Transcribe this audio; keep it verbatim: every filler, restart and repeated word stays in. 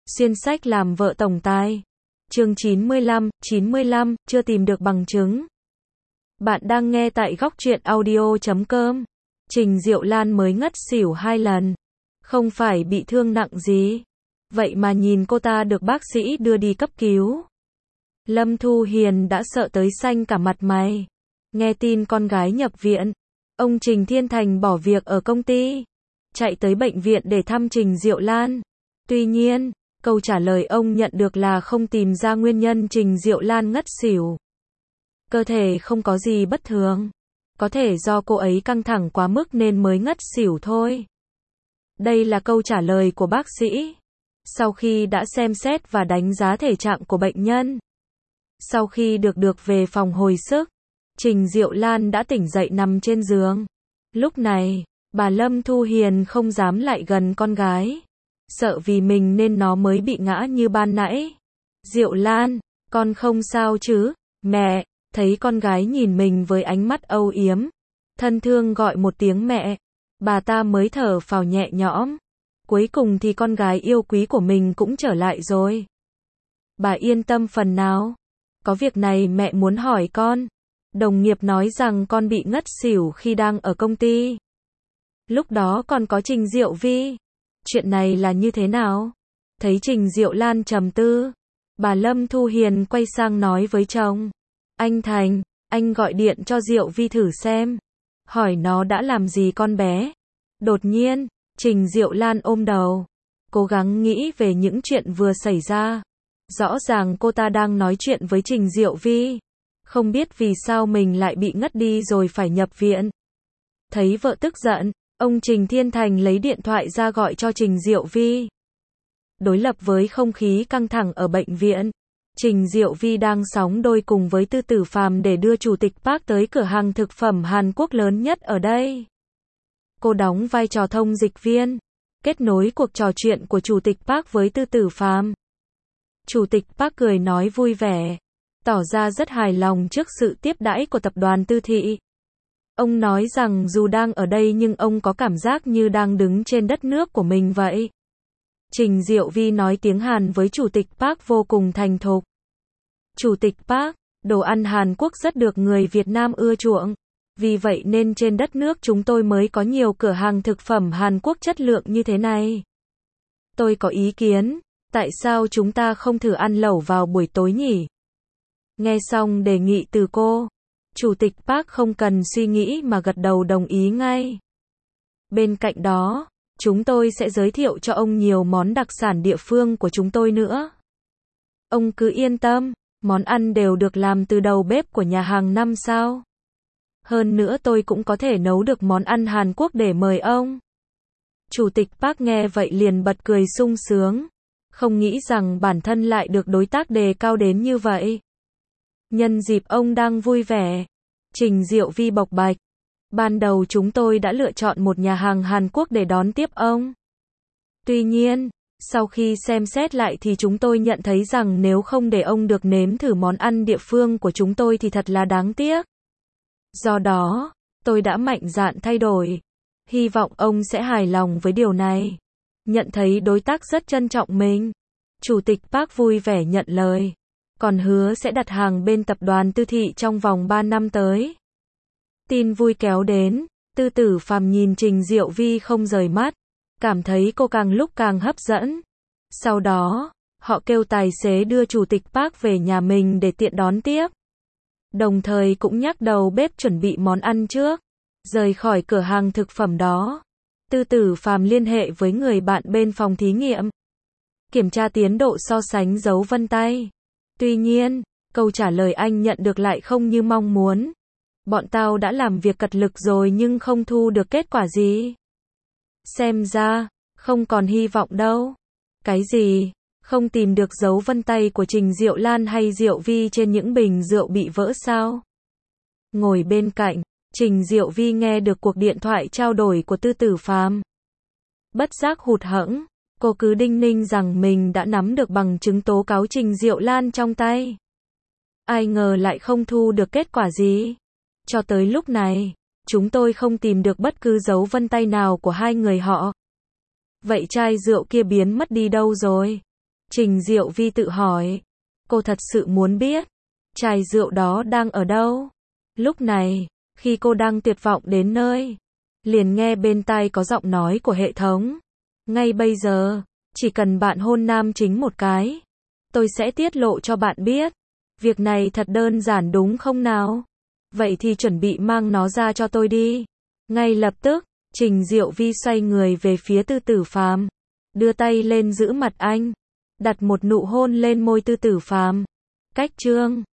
Xuyên sách làm vợ tổng tài. Chương chín mươi lăm, chín mươi lăm, chưa tìm được bằng chứng. Bạn đang nghe tại góc truyện audio chấm com. Trình Diệu Lan mới ngất xỉu hai lần. Không phải bị thương nặng gì. Vậy mà nhìn cô ta được bác sĩ đưa đi cấp cứu. Lâm Thu Hiền đã sợ tới xanh cả mặt mày. Nghe tin con gái nhập viện, ông Trình Thiên Thành bỏ việc ở công ty, chạy tới bệnh viện để thăm Trình Diệu Lan. Tuy nhiên, câu trả lời ông nhận được là không tìm ra nguyên nhân Trình Diệu Lan ngất xỉu. Cơ thể không có gì bất thường. Có thể do cô ấy căng thẳng quá mức nên mới ngất xỉu thôi. Đây là câu trả lời của bác sĩ. Sau khi đã xem xét và đánh giá thể trạng của bệnh nhân, sau khi được được về phòng hồi sức, Trình Diệu Lan đã tỉnh dậy nằm trên giường. Lúc này, bà Lâm Thu Hiền không dám lại gần con gái. Sợ vì mình nên nó mới bị ngã như ban nãy. Diệu Lan, con không sao chứ? Mẹ, thấy con gái nhìn mình với ánh mắt âu yếm, thân thương gọi một tiếng mẹ. Bà ta mới thở phào nhẹ nhõm. Cuối cùng thì con gái yêu quý của mình cũng trở lại rồi. Bà yên tâm phần nào. Có việc này mẹ muốn hỏi con. Đồng nghiệp nói rằng con bị ngất xỉu khi đang ở công ty. Lúc đó còn có Trình Diệu Vi. Chuyện này là như thế nào? Thấy Trình Diệu Lan trầm tư, bà Lâm Thu Hiền quay sang nói với chồng. Anh Thành, anh gọi điện cho Diệu Vi thử xem. Hỏi nó đã làm gì con bé. Đột nhiên, Trình Diệu Lan ôm đầu, cố gắng nghĩ về những chuyện vừa xảy ra. Rõ ràng cô ta đang nói chuyện với Trình Diệu Vi. Không biết vì sao mình lại bị ngất đi rồi phải nhập viện. Thấy vợ tức giận, ông Trình Thiên Thành lấy điện thoại ra gọi cho Trình Diệu Vi. Đối lập với không khí căng thẳng ở bệnh viện, Trình Diệu Vi đang sóng đôi cùng với Tư Tử Phàm để đưa Chủ tịch Park tới cửa hàng thực phẩm Hàn Quốc lớn nhất ở đây. Cô đóng vai trò thông dịch viên, kết nối cuộc trò chuyện của Chủ tịch Park với Tư Tử Phàm. Chủ tịch Park cười nói vui vẻ, tỏ ra rất hài lòng trước sự tiếp đãi của tập đoàn Tư Thị. Ông nói rằng dù đang ở đây nhưng ông có cảm giác như đang đứng trên đất nước của mình vậy. Trình Diệu Vi nói tiếng Hàn với Chủ tịch Park vô cùng thành thục. Chủ tịch Park, đồ ăn Hàn Quốc rất được người Việt Nam ưa chuộng. Vì vậy nên trên đất nước chúng tôi mới có nhiều cửa hàng thực phẩm Hàn Quốc chất lượng như thế này. Tôi có ý kiến, tại sao chúng ta không thử ăn lẩu vào buổi tối nhỉ? Nghe xong đề nghị từ cô, Chủ tịch Park không cần suy nghĩ mà gật đầu đồng ý ngay. Bên cạnh đó, chúng tôi sẽ giới thiệu cho ông nhiều món đặc sản địa phương của chúng tôi nữa. Ông cứ yên tâm, món ăn đều được làm từ đầu bếp của nhà hàng năm sao. Hơn nữa tôi cũng có thể nấu được món ăn Hàn Quốc để mời ông. Chủ tịch Park nghe vậy liền bật cười sung sướng. Không nghĩ rằng bản thân lại được đối tác đề cao đến như vậy. Nhân dịp ông đang vui vẻ, Trình Diệu Vi bộc bạch. Ban đầu chúng tôi đã lựa chọn một nhà hàng Hàn Quốc để đón tiếp ông. Tuy nhiên, sau khi xem xét lại thì chúng tôi nhận thấy rằng nếu không để ông được nếm thử món ăn địa phương của chúng tôi thì thật là đáng tiếc. Do đó, tôi đã mạnh dạn thay đổi. Hy vọng ông sẽ hài lòng với điều này. Nhận thấy đối tác rất trân trọng mình, Chủ tịch Park vui vẻ nhận lời. Còn hứa sẽ đặt hàng bên tập đoàn Tư Thị trong vòng ba năm tới. Tin vui kéo đến, Tư Tử Phàm nhìn Trình Diệu Vi không rời mắt, cảm thấy cô càng lúc càng hấp dẫn. Sau đó, họ kêu tài xế đưa Chủ tịch Park về nhà mình để tiện đón tiếp. Đồng thời cũng nhắc đầu bếp chuẩn bị món ăn trước. Rời khỏi cửa hàng thực phẩm đó, Tư Tử Phàm liên hệ với người bạn bên phòng thí nghiệm, kiểm tra tiến độ so sánh dấu vân tay. Tuy nhiên, câu trả lời anh nhận được lại không như mong muốn. Bọn tao đã làm việc cật lực rồi nhưng không thu được kết quả gì. Xem ra, không còn hy vọng đâu. Cái gì? Không tìm được dấu vân tay của Trình Diệu Lan hay Diệu Vi trên những bình rượu bị vỡ sao? Ngồi bên cạnh, Trình Diệu Vi nghe được cuộc điện thoại trao đổi của Tư Tử Phàm. Bất giác hụt hẫng, cô cứ đinh ninh rằng mình đã nắm được bằng chứng tố cáo Trình Diệu Lan trong tay. Ai ngờ lại không thu được kết quả gì. Cho tới lúc này, chúng tôi không tìm được bất cứ dấu vân tay nào của hai người họ. Vậy chai rượu kia biến mất đi đâu rồi? Trình Diệu Vi tự hỏi. Cô thật sự muốn biết. Chai rượu đó đang ở đâu? Lúc này, khi cô đang tuyệt vọng đến nơi, liền nghe bên tai có giọng nói của hệ thống. Ngay bây giờ, chỉ cần bạn hôn nam chính một cái, tôi sẽ tiết lộ cho bạn biết. Việc này thật đơn giản đúng không nào? Vậy thì chuẩn bị mang nó ra cho tôi đi. Ngay lập tức, Trình Diệu Vi xoay người về phía Tư Tử Phàm, đưa tay lên giữ mặt anh, đặt một nụ hôn lên môi Tư Tử Phàm. Cách chương